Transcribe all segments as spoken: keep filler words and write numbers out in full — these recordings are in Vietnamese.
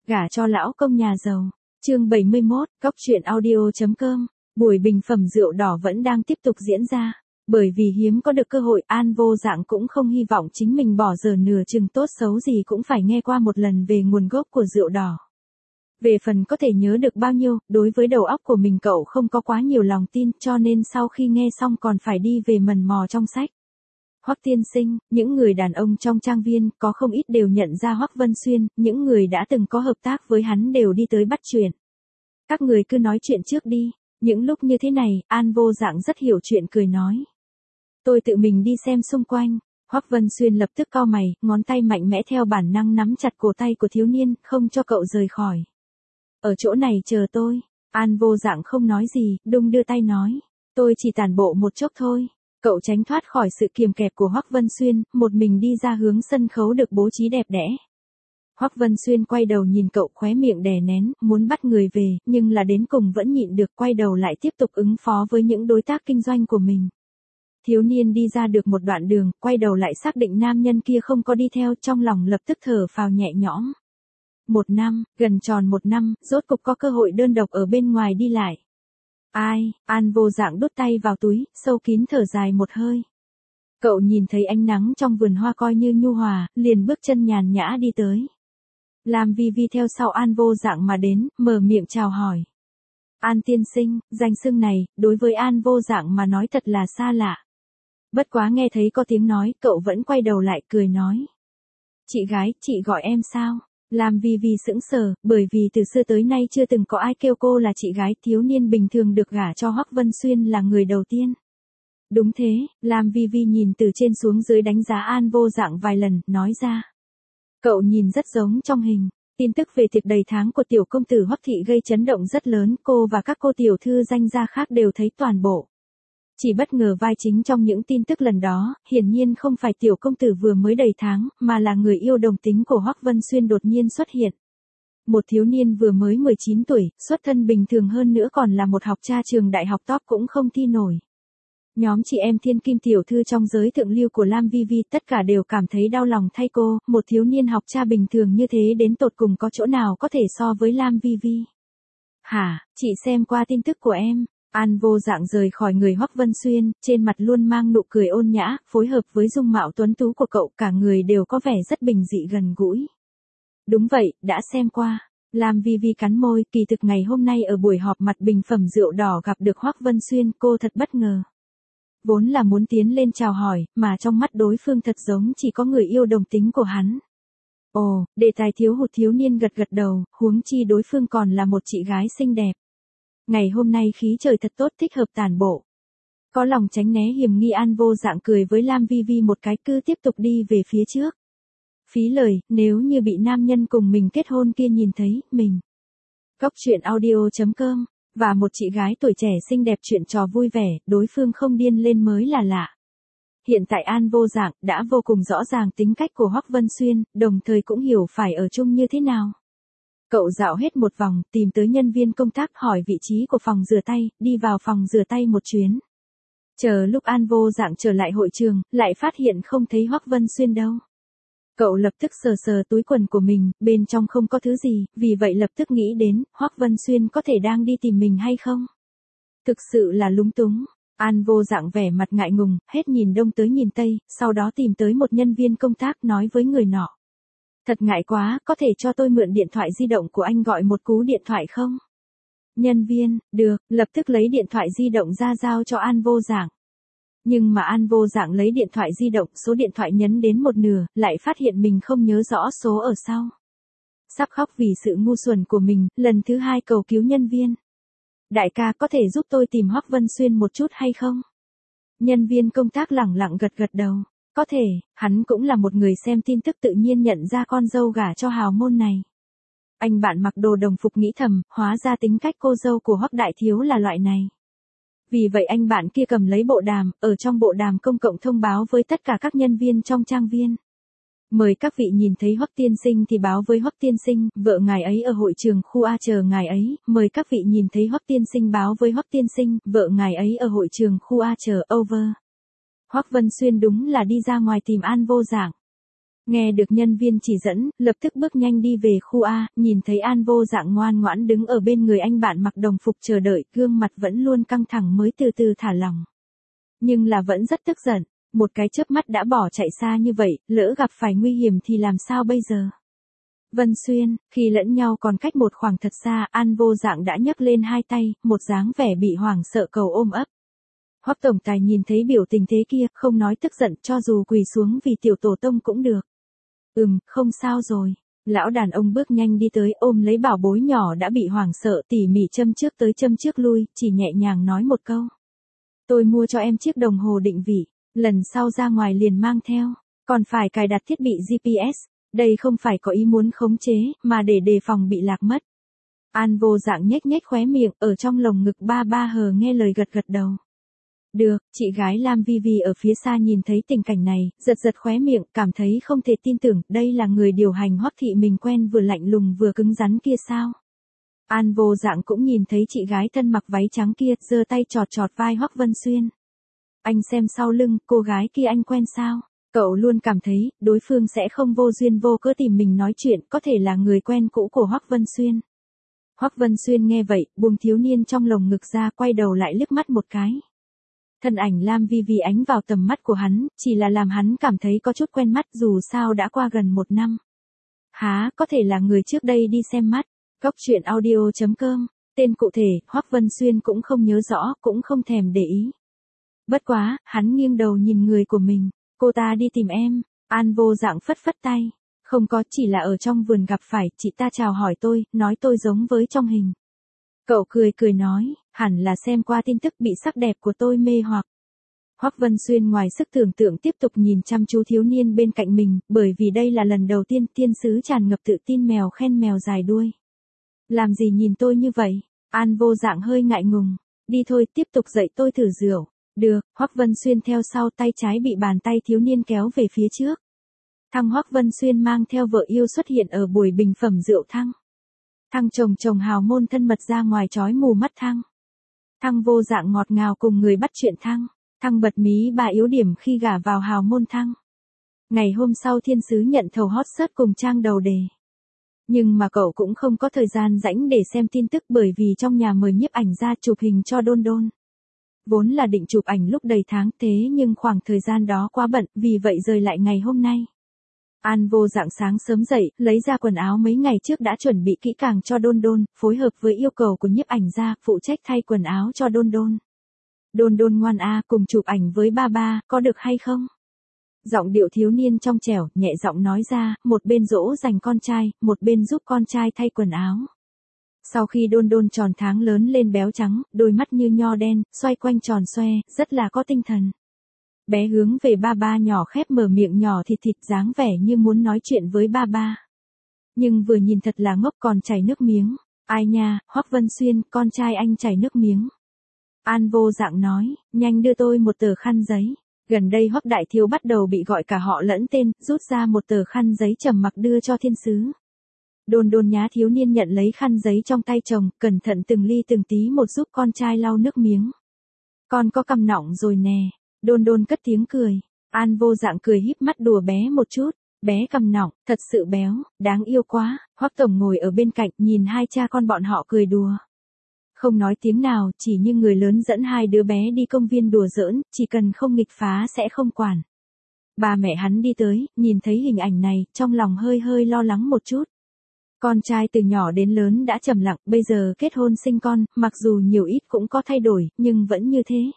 Gả cho lão công nhà giàu. Chương bảy mươi mốt, Cóc truyện audio chấm com. Buổi bình phẩm rượu đỏ vẫn đang tiếp tục diễn ra. Bởi vì hiếm có được cơ hội, An Vô Dạng cũng không hy vọng chính mình bỏ giờ nửa chừng tốt xấu gì cũng phải nghe qua một lần về nguồn gốc của rượu đỏ. Về phần có thể nhớ được bao nhiêu, đối với đầu óc của mình cậu không có quá nhiều lòng tin, cho nên sau khi nghe xong còn phải đi về mần mò trong sách. Hoắc tiên sinh, những người đàn ông trong trang viên có không ít đều nhận ra Hoắc Vân Xuyên, những người đã từng có hợp tác với hắn đều đi tới bắt chuyện. Các người cứ nói chuyện trước đi. Những lúc như thế này, An Vô Dạng rất hiểu chuyện cười nói. Tôi tự mình đi xem xung quanh. Hoắc Vân Xuyên lập tức cau mày, ngón tay mạnh mẽ theo bản năng nắm chặt cổ tay của thiếu niên, không cho cậu rời khỏi. Ở chỗ này chờ tôi. An Vô Dạng không nói gì, đung đưa tay nói. Tôi chỉ tản bộ một chốc thôi. Cậu tránh thoát khỏi sự kiềm kẹp của Hoắc Vân Xuyên, một mình đi ra hướng sân khấu được bố trí đẹp đẽ. Hoắc Vân Xuyên quay đầu nhìn cậu, khóe miệng đè nén, muốn bắt người về, nhưng là đến cùng vẫn nhịn được, quay đầu lại tiếp tục ứng phó với những đối tác kinh doanh của mình. Thiếu niên đi ra được một đoạn đường, quay đầu lại xác định nam nhân kia không có đi theo, trong lòng lập tức thở phào nhẹ nhõm. Một năm, gần tròn một năm, rốt cục có cơ hội đơn độc ở bên ngoài đi lại. Ai, An Vô Dạng đút tay vào túi, sâu kín thở dài một hơi. Cậu nhìn thấy ánh nắng trong vườn hoa coi như nhu hòa, liền bước chân nhàn nhã đi tới. Lam Vi Vi theo sau An Vô Dạng mà đến, mở miệng chào hỏi. An tiên sinh, danh xưng này, đối với An Vô Dạng mà nói thật là xa lạ. Bất quá nghe thấy có tiếng nói, cậu vẫn quay đầu lại cười nói. Chị gái, chị gọi em sao? Lam Vi Vi sững sờ, bởi vì từ xưa tới nay chưa từng có ai kêu cô là chị gái, thiếu niên bình thường được gả cho Hoắc Vân Xuyên là người đầu tiên. Đúng thế, Lam Vi Vi nhìn từ trên xuống dưới đánh giá An Vô Dạng vài lần, nói ra. Cậu nhìn rất giống trong hình. Tin tức về tiệc đầy tháng của tiểu công tử Hoắc thị gây chấn động rất lớn, cô và các cô tiểu thư danh gia khác đều thấy toàn bộ. Chỉ bất ngờ vai chính trong những tin tức lần đó, hiển nhiên không phải tiểu công tử vừa mới đầy tháng, mà là người yêu đồng tính của Hoắc Vân Xuyên đột nhiên xuất hiện. Một thiếu niên vừa mới mười chín tuổi, xuất thân bình thường hơn nữa còn là một học tra trường đại học top cũng không thi nổi. Nhóm chị em thiên kim tiểu thư trong giới thượng lưu của Lam Vi Vi tất cả đều cảm thấy đau lòng thay cô, một thiếu niên học tra bình thường như thế đến tột cùng có chỗ nào có thể so với Lam Vi Vi. Hả, chị xem qua tin tức của em. An Vô Dạng rời khỏi người Hoắc Vân Xuyên, trên mặt luôn mang nụ cười ôn nhã, phối hợp với dung mạo tuấn tú của cậu, cả người đều có vẻ rất bình dị gần gũi. Đúng vậy, đã xem qua. Lam Vi Vi cắn môi, kỳ thực ngày hôm nay ở buổi họp mặt bình phẩm rượu đỏ gặp được Hoắc Vân Xuyên, cô thật bất ngờ. Vốn là muốn tiến lên chào hỏi, mà trong mắt đối phương thật giống chỉ có người yêu đồng tính của hắn. Ồ, đề tài thiếu hụt thiếu niên gật gật đầu, huống chi đối phương còn là một chị gái xinh đẹp. Ngày hôm nay khí trời thật tốt, thích hợp tản bộ. Có lòng tránh né hiểm nghi An Vô Dạng cười với Lam Vi Vi một cái, cứ tiếp tục đi về phía trước. Phí lời, nếu như bị nam nhân cùng mình kết hôn kia nhìn thấy, mình. Cóc truyện audio chấm com. Và một chị gái tuổi trẻ xinh đẹp chuyện trò vui vẻ, đối phương không điên lên mới là lạ. Hiện tại An Vô Dạng đã vô cùng rõ ràng tính cách của Hoắc Vân Xuyên, đồng thời cũng hiểu phải ở chung như thế nào. Cậu dạo hết một vòng, tìm tới nhân viên công tác hỏi vị trí của phòng rửa tay, đi vào phòng rửa tay một chuyến. Chờ lúc An Vô Dạng trở lại hội trường, lại phát hiện không thấy Hoắc Vân Xuyên đâu. Cậu lập tức sờ sờ túi quần của mình, bên trong không có thứ gì, vì vậy lập tức nghĩ đến, Hoắc Vân Xuyên có thể đang đi tìm mình hay không? Thực sự là lúng túng. An Vô Dạng vẻ mặt ngại ngùng, hết nhìn đông tới nhìn tây, sau đó tìm tới một nhân viên công tác nói với người nọ. Thật ngại quá, có thể cho tôi mượn điện thoại di động của anh gọi một cú điện thoại không? Nhân viên, được, lập tức lấy điện thoại di động ra giao cho An Vô Dạng. Nhưng mà An Vô Dạng lấy điện thoại di động, số điện thoại nhấn đến một nửa, lại phát hiện mình không nhớ rõ số ở sau. Sắp khóc vì sự ngu xuẩn của mình, lần thứ hai cầu cứu nhân viên. Đại ca có thể giúp tôi tìm Hoắc Vân Xuyên một chút hay không? Nhân viên công tác lẳng lặng gật gật đầu. Có thể, hắn cũng là một người xem tin tức tự nhiên nhận ra con dâu gả cho hào môn này. Anh bạn mặc đồ đồng phục nghĩ thầm, hóa ra tính cách cô dâu của Hoắc đại thiếu là loại này. Vì vậy anh bạn kia cầm lấy bộ đàm, ở trong bộ đàm công cộng thông báo với tất cả các nhân viên trong trang viên. Mời các vị nhìn thấy Hoắc tiên sinh thì báo với Hoắc tiên sinh, vợ ngài ấy ở hội trường khu A chờ ngài ấy, mời các vị nhìn thấy Hoắc tiên sinh báo với Hoắc tiên sinh, vợ ngài ấy ở hội trường khu A chờ, over. Hoắc Vân Xuyên đúng là đi ra ngoài tìm An Vô Dạng. Nghe được nhân viên chỉ dẫn, lập tức bước nhanh đi về khu A, nhìn thấy An Vô Dạng ngoan ngoãn đứng ở bên người anh bạn mặc đồng phục chờ đợi, gương mặt vẫn luôn căng thẳng mới từ từ thả lỏng. Nhưng là vẫn rất tức giận, một cái chớp mắt đã bỏ chạy xa như vậy, lỡ gặp phải nguy hiểm thì làm sao bây giờ? Vân Xuyên, khi lẫn nhau còn cách một khoảng thật xa, An Vô Dạng đã nhấc lên hai tay, một dáng vẻ bị hoảng sợ cầu ôm ấp. Hoắc tổng tài nhìn thấy biểu tình thế kia, không nói tức giận, cho dù quỳ xuống vì tiểu tổ tông cũng được. Ừm, không sao rồi. Lão đàn ông bước nhanh đi tới ôm lấy bảo bối nhỏ đã bị hoảng sợ, tỉ mỉ châm trước tới châm trước lui, chỉ nhẹ nhàng nói một câu. Tôi mua cho em chiếc đồng hồ định vị, lần sau ra ngoài liền mang theo, còn phải cài đặt thiết bị giê pê ét, đây không phải có ý muốn khống chế, mà để đề phòng bị lạc mất. An Vô Dạng nhếch nhếch khóe miệng, ở trong lồng ngực ba ba hờ nghe lời gật gật đầu. Được, chị gái Lam Vi Vi ở phía xa nhìn thấy tình cảnh này, giật giật khóe miệng, cảm thấy không thể tin tưởng, đây là người điều hành Hoắc thị mình quen vừa lạnh lùng vừa cứng rắn kia sao? An Vô Dạng cũng nhìn thấy chị gái thân mặc váy trắng kia, giơ tay chọt chọt vai Hoắc Vân Xuyên. Anh xem sau lưng, cô gái kia anh quen sao? Cậu luôn cảm thấy, đối phương sẽ không vô duyên vô cớ tìm mình nói chuyện, có thể là người quen cũ của Hoắc Vân Xuyên. Hoắc Vân Xuyên nghe vậy, buông thiếu niên trong lồng ngực ra, quay đầu lại liếc mắt một cái. Thân ảnh Lam Vi Vi ánh vào tầm mắt của hắn, chỉ là làm hắn cảm thấy có chút quen mắt dù sao đã qua gần một năm. Há, có thể là người trước đây đi xem mắt. Góc truyện audio chấm com, tên cụ thể, Hoắc Vân Xuyên cũng không nhớ rõ, cũng không thèm để ý. Bất quá, hắn nghiêng đầu nhìn người của mình, cô ta đi tìm em, An Vô Dạng phất phất tay. Không có, chỉ là ở trong vườn gặp phải, chị ta chào hỏi tôi, nói tôi giống với trong hình. Cậu cười cười nói, hẳn là xem qua tin tức bị sắc đẹp của tôi mê hoặc. Hoắc Vân Xuyên ngoài sức tưởng tượng tiếp tục nhìn chăm chú thiếu niên bên cạnh mình, bởi vì đây là lần đầu tiên tiên sứ tràn ngập tự tin mèo khen mèo dài đuôi. Làm gì nhìn tôi như vậy? An Vô Dạng hơi ngại ngùng. Đi thôi, tiếp tục dạy tôi thử rượu. Được, Hoắc Vân Xuyên theo sau, tay trái bị bàn tay thiếu niên kéo về phía trước. Thăng Hoắc Vân Xuyên mang theo vợ yêu xuất hiện ở buổi bình phẩm rượu Thăng. Thăng chồng chồng hào môn thân mật ra ngoài chói mù mắt Thăng. Thăng Vô Dạng ngọt ngào cùng người bắt chuyện Thăng. Thăng bật mí bà yếu điểm khi gả vào hào môn Thăng. Ngày hôm sau thiên sứ nhận thầu hot search cùng trang đầu đề. Nhưng mà cậu cũng không có thời gian rảnh để xem tin tức bởi vì trong nhà mời nhiếp ảnh ra chụp hình cho Đôn Đôn. Vốn là định chụp ảnh lúc đầy tháng thế nhưng khoảng thời gian đó quá bận, vì vậy rời lại ngày hôm nay. An Vô Dạng sáng sớm dậy, lấy ra quần áo mấy ngày trước đã chuẩn bị kỹ càng cho Đôn Đôn, phối hợp với yêu cầu của nhiếp ảnh ra, phụ trách thay quần áo cho Đôn Đôn. Đôn Đôn ngoan a, cùng chụp ảnh với ba ba, có được hay không? Giọng điệu thiếu niên trong trẻo, nhẹ giọng nói ra, một bên dỗ dành con trai, một bên giúp con trai thay quần áo. Sau khi Đôn Đôn tròn tháng lớn lên béo trắng, đôi mắt như nho đen, xoay quanh tròn xoe, rất là có tinh thần. Bé hướng về ba ba nhỏ khép mở miệng nhỏ thịt thịt dáng vẻ như muốn nói chuyện với ba ba. Nhưng vừa nhìn thật là ngốc còn chảy nước miếng. Ai nha, Hoắc Vân Xuyên, con trai anh chảy nước miếng. An Vô Dạng nói, nhanh đưa tôi một tờ khăn giấy. Gần đây Hoắc Đại Thiếu bắt đầu bị gọi cả họ lẫn tên, rút ra một tờ khăn giấy trầm mặc đưa cho thiên sứ. Đôn Đôn nhá thiếu niên nhận lấy khăn giấy trong tay chồng, cẩn thận từng ly từng tí một giúp con trai lau nước miếng. Con có cằm nọng rồi nè. Đôn Đôn cất tiếng cười. An Vô Dạng cười híp mắt đùa bé một chút. Bé cằm nọng, thật sự béo, đáng yêu quá. Hoắc tổng ngồi ở bên cạnh nhìn hai cha con bọn họ cười đùa. Không nói tiếng nào, chỉ như người lớn dẫn hai đứa bé đi công viên đùa giỡn, chỉ cần không nghịch phá sẽ không quản. Ba mẹ hắn đi tới, nhìn thấy hình ảnh này, trong lòng hơi hơi lo lắng một chút. Con trai từ nhỏ đến lớn đã trầm lặng, bây giờ kết hôn sinh con, mặc dù nhiều ít cũng có thay đổi, nhưng vẫn như thế.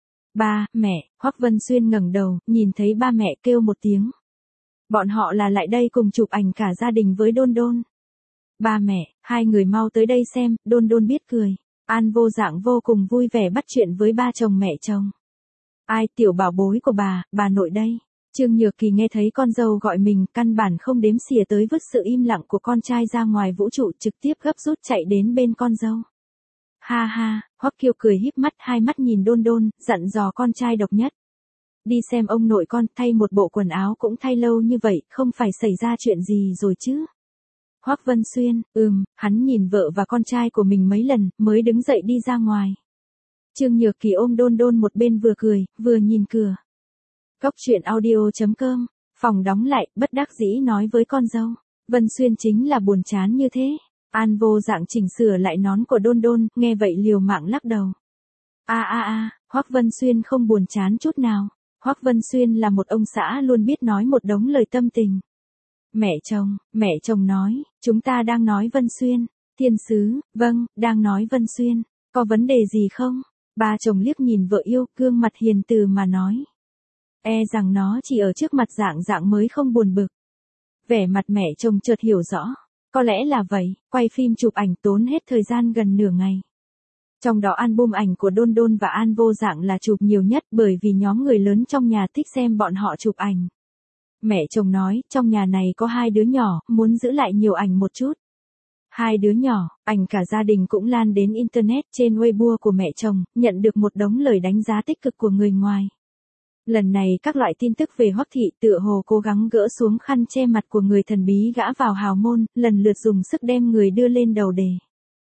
Ba, mẹ, Hoắc Vân Xuyên ngẩng đầu, nhìn thấy ba mẹ kêu một tiếng. Bọn họ là lại đây cùng chụp ảnh cả gia đình với Đôn Đôn. Ba mẹ, hai người mau tới đây xem, Đôn Đôn biết cười. An Vô Dạng vô cùng vui vẻ bắt chuyện với ba chồng mẹ chồng. Ai, tiểu bảo bối của bà, bà nội đây. Trương Nhược Kỳ nghe thấy con dâu gọi mình, căn bản không đếm xỉa tới vứt sự im lặng của con trai ra ngoài vũ trụ, trực tiếp gấp rút chạy đến bên con dâu. Ha ha, Hoắc Kiều cười híp mắt, hai mắt nhìn Đôn Đôn, dặn dò con trai độc nhất. Đi xem ông nội con, thay một bộ quần áo cũng thay lâu như vậy, không phải xảy ra chuyện gì rồi chứ. Hoắc Vân Xuyên, ừm, hắn nhìn vợ và con trai của mình mấy lần, mới đứng dậy đi ra ngoài. Trương Nhược Kỳ ôm Đôn Đôn một bên vừa cười, vừa nhìn cửa. Góc truyện audio chấm com Phòng đóng lại, bất đắc dĩ nói với con dâu. Vân Xuyên chính là buồn chán như thế. An vô dạng chỉnh sửa lại nón của Đôn Đôn, nghe vậy liều mạng lắc đầu. A a a, Hoắc Vân Xuyên không buồn chán chút nào. Hoắc Vân Xuyên là một ông xã luôn biết nói một đống lời tâm tình. Mẹ chồng, mẹ chồng nói, chúng ta đang nói Vân Xuyên. Thiên sứ, vâng, đang nói Vân Xuyên. Có vấn đề gì không? Ba chồng liếc nhìn vợ yêu, gương mặt hiền từ mà nói. E rằng nó chỉ ở trước mặt dạng dạng mới không buồn bực. Vẻ mặt mẹ chồng chợt hiểu rõ. Có lẽ là vậy, quay phim chụp ảnh tốn hết thời gian gần nửa ngày. Trong đó album ảnh của Đôn Đôn và An vô dạng là chụp nhiều nhất bởi vì nhóm người lớn trong nhà thích xem bọn họ chụp ảnh. Mẹ chồng nói, trong nhà này có hai đứa nhỏ, muốn giữ lại nhiều ảnh một chút. Hai đứa nhỏ, ảnh cả gia đình cũng lan đến Internet trên Weibo của mẹ chồng, nhận được một đống lời đánh giá tích cực của người ngoài. Lần này các loại tin tức về Hoắc thị tựa hồ cố gắng gỡ xuống khăn che mặt của người thần bí gã vào hào môn, lần lượt dùng sức đem người đưa lên đầu đề.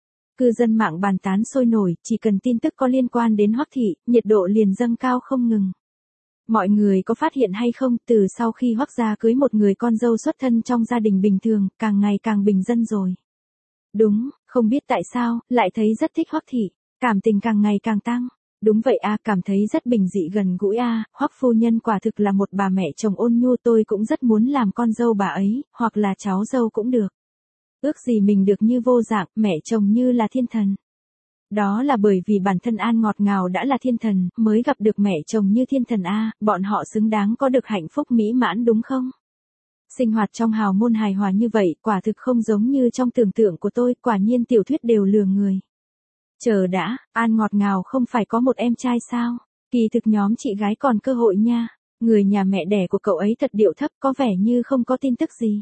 Cư dân mạng bàn tán sôi nổi, chỉ cần tin tức có liên quan đến Hoắc thị, nhiệt độ liền dâng cao không ngừng. Mọi người có phát hiện hay không, từ sau khi Hoắc gia cưới một người con dâu xuất thân trong gia đình bình thường, càng ngày càng bình dân rồi. Đúng, không biết tại sao, lại thấy rất thích Hoắc thị, cảm tình càng ngày càng tăng. Đúng vậy a, cảm thấy rất bình dị gần gũi a, Hoắc phu nhân quả thực là một bà mẹ chồng ôn nhu, tôi cũng rất muốn làm con dâu bà ấy, hoặc là cháu dâu cũng được. Ước gì mình được như vô dạng, mẹ chồng như là thiên thần. Đó là bởi vì bản thân An ngọt ngào đã là thiên thần, mới gặp được mẹ chồng như thiên thần a, bọn họ xứng đáng có được hạnh phúc mỹ mãn đúng không? Sinh hoạt trong hào môn hài hòa như vậy, quả thực không giống như trong tưởng tượng của tôi, quả nhiên tiểu thuyết đều lừa người. Chờ đã, An ngọt ngào không phải có một em trai sao? Kỳ thực nhóm chị gái còn cơ hội nha. Người nhà mẹ đẻ của cậu ấy thật điệu thấp, có vẻ như không có tin tức gì.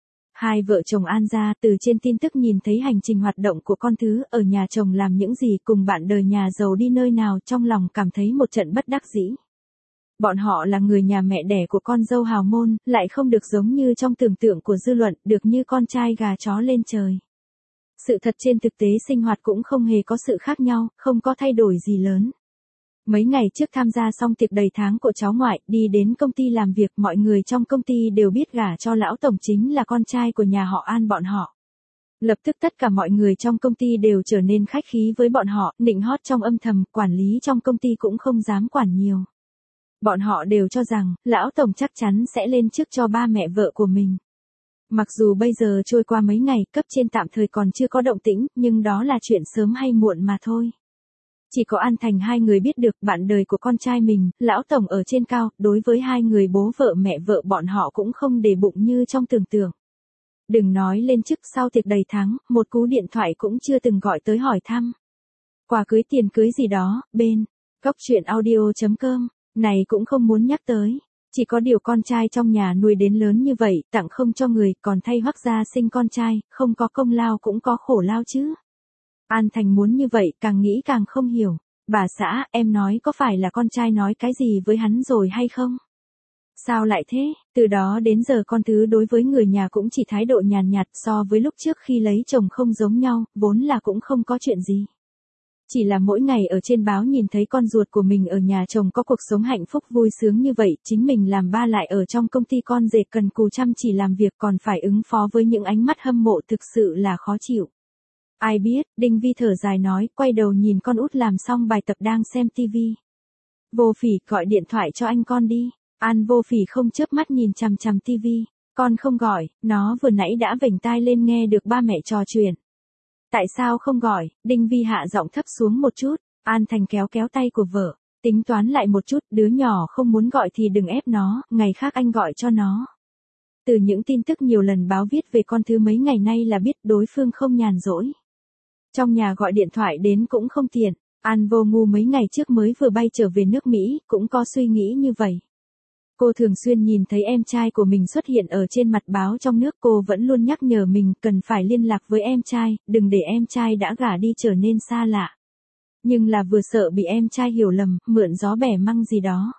Hai vợ chồng An gia từ trên tin tức nhìn thấy hành trình hoạt động của con thứ ở nhà chồng làm những gì, cùng bạn đời nhà giàu đi nơi nào, trong lòng cảm thấy một trận bất đắc dĩ. Bọn họ là người nhà mẹ đẻ của con dâu hào môn, lại không được giống như trong tưởng tượng của dư luận, được như con trai gà chó lên trời. Sự thật trên thực tế sinh hoạt cũng không hề có sự khác nhau, không có thay đổi gì lớn. Mấy ngày trước tham gia xong tiệc đầy tháng của cháu ngoại, đi đến công ty làm việc, mọi người trong công ty đều biết gả cho lão tổng chính là con trai của nhà họ An bọn họ. Lập tức tất cả mọi người trong công ty đều trở nên khách khí với bọn họ, nịnh hót trong âm thầm, quản lý trong công ty cũng không dám quản nhiều. Bọn họ đều cho rằng, lão tổng chắc chắn sẽ lên chức cho ba mẹ vợ của mình. Mặc dù bây giờ trôi qua mấy ngày, cấp trên tạm thời còn chưa có động tĩnh, nhưng đó là chuyện sớm hay muộn mà thôi. Chỉ có An Thành hai người biết được, bạn đời của con trai mình, lão tổng ở trên cao, đối với hai người bố vợ mẹ vợ bọn họ cũng không để bụng như trong tưởng tượng. Đừng nói lên chức, sau tiệc đầy tháng, một cú điện thoại cũng chưa từng gọi tới hỏi thăm. Quà cưới tiền cưới gì đó, bên góc truyện audio chấm com, này cũng không muốn nhắc tới. Chỉ có điều con trai trong nhà nuôi đến lớn như vậy, tặng không cho người, còn thay Hoắc gia sinh con trai, không có công lao cũng có khổ lao chứ. An Thành muốn như vậy, càng nghĩ càng không hiểu. Bà xã, em nói có phải là con trai nói cái gì với hắn rồi hay không? Sao lại thế? Từ đó đến giờ con thứ đối với người nhà cũng chỉ thái độ nhàn nhạt, so với lúc trước khi lấy chồng không giống nhau, vốn là cũng không có chuyện gì. Chỉ là mỗi ngày ở trên báo nhìn thấy con ruột của mình ở nhà chồng có cuộc sống hạnh phúc vui sướng như vậy, chính mình làm ba lại ở trong công ty con rể cần cù chăm chỉ làm việc, còn phải ứng phó với những ánh mắt hâm mộ, thực sự là khó chịu. Ai biết, Đinh Vi thở dài nói, quay đầu nhìn con út làm xong bài tập đang xem tivi. Vô Phỉ, gọi điện thoại cho anh con đi. An Vô Phỉ không chớp mắt nhìn chằm chằm tivi. Con không gọi, nó vừa nãy đã vểnh tai lên nghe được ba mẹ trò chuyện. Tại sao không gọi? Đinh Vi hạ giọng thấp xuống một chút. An Thành kéo kéo tay của vợ. Tính toán lại một chút, đứa nhỏ không muốn gọi thì đừng ép nó, ngày khác anh gọi cho nó. Từ những tin tức nhiều lần báo viết về con thứ mấy ngày nay là biết đối phương không nhàn rỗi. Trong nhà gọi điện thoại đến cũng không tiện. An Vô Ngu mấy ngày trước mới vừa bay trở về nước Mỹ, cũng có suy nghĩ như vậy. Cô thường xuyên nhìn thấy em trai của mình xuất hiện ở trên mặt báo trong nước, cô vẫn luôn nhắc nhở mình cần phải liên lạc với em trai, đừng để em trai đã gả đi trở nên xa lạ. Nhưng là vừa sợ bị em trai hiểu lầm, mượn gió bẻ măng gì đó.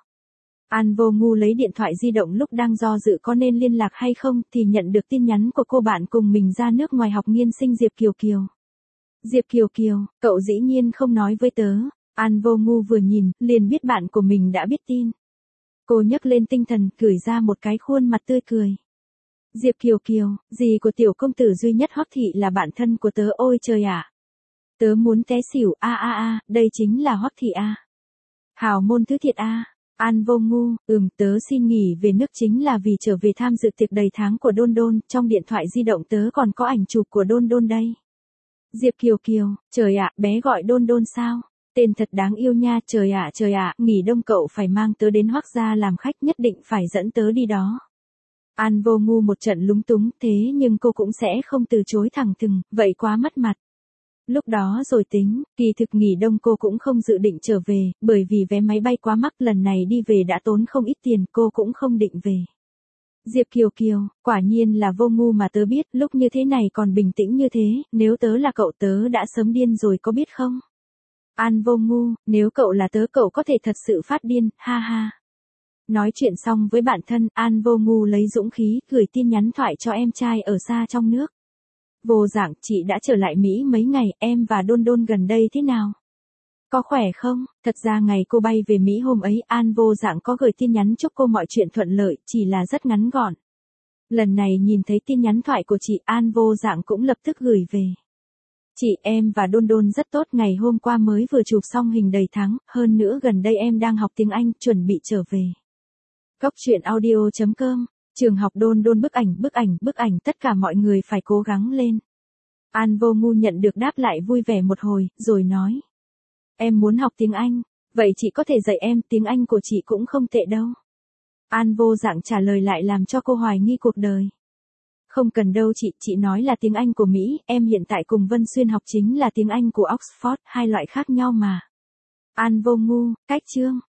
An Vô Ngu lấy điện thoại di động lúc đang do dự có nên liên lạc hay không, thì nhận được tin nhắn của cô bạn cùng mình ra nước ngoài học nghiên sinh Diệp Kiều Kiều. Diệp Kiều Kiều, cậu dĩ nhiên không nói với tớ. An Vô Ngu vừa nhìn, liền biết bạn của mình đã biết tin. Cô nhấc lên tinh thần, gửi ra một cái khuôn mặt tươi cười. Diệp Kiều Kiều, dì của tiểu công tử duy nhất Hoắc thị là bạn thân của tớ, ôi trời ạ. Tớ muốn té xỉu, a a a, đây chính là Hoắc thị a. Hào môn thứ thiệt a. An Vô Ngu, ừm, tớ xin nghỉ về nước chính là vì trở về tham dự tiệc đầy tháng của Đôn Đôn, trong điện thoại di động tớ còn có ảnh chụp của Đôn Đôn đây. Diệp Kiều Kiều, trời ạ, bé gọi Đôn Đôn sao? Tên thật đáng yêu nha, trời ạ trời ạ, nghỉ đông cậu phải mang tớ đến Hoắc gia làm khách, nhất định phải dẫn tớ đi đó. An Vô Ngu một trận lúng túng, thế nhưng cô cũng sẽ không từ chối thẳng thừng, vậy quá mất mặt. Lúc đó rồi tính, kỳ thực nghỉ đông cô cũng không dự định trở về, bởi vì vé máy bay quá mắc, lần này đi về đã tốn không ít tiền, cô cũng không định về. Diệp Kiều Kiều, quả nhiên là Vô Ngu mà tớ biết, lúc như thế này còn bình tĩnh như thế, nếu tớ là cậu tớ đã sớm điên rồi có biết không? An Vô Ngu, nếu cậu là tớ cậu có thể thật sự phát điên, ha ha. Nói chuyện xong với bạn thân, An Vô Ngu lấy dũng khí, gửi tin nhắn thoại cho em trai ở xa trong nước. Vô Dạng, chị đã trở lại Mỹ mấy ngày, em và Đôn Đôn gần đây thế nào? Có khỏe không? Thật ra ngày cô bay về Mỹ hôm ấy, An Vô Dạng có gửi tin nhắn chúc cô mọi chuyện thuận lợi, chỉ là rất ngắn gọn. Lần này nhìn thấy tin nhắn thoại của chị, An Vô Dạng cũng lập tức gửi về. Chị, em và Đôn Đôn rất tốt, ngày hôm qua mới vừa chụp xong hình đầy tháng, hơn nữa gần đây em đang học tiếng Anh, chuẩn bị trở về. Cốc truyện audio chấm com, trường học Đôn Đôn, bức ảnh, bức ảnh, bức ảnh, tất cả mọi người phải cố gắng lên. An Vô Ngu nhận được đáp lại vui vẻ một hồi, rồi nói. Em muốn học tiếng Anh, vậy chị có thể dạy em, tiếng Anh của chị cũng không tệ đâu. An Vô Dạng trả lời lại làm cho cô hoài nghi cuộc đời. Không cần đâu chị, chị nói là tiếng Anh của Mỹ, em hiện tại cùng Vân Xuyên học chính là tiếng Anh của Oxford, hai loại khác nhau mà. An Vô Ngu, cách chương.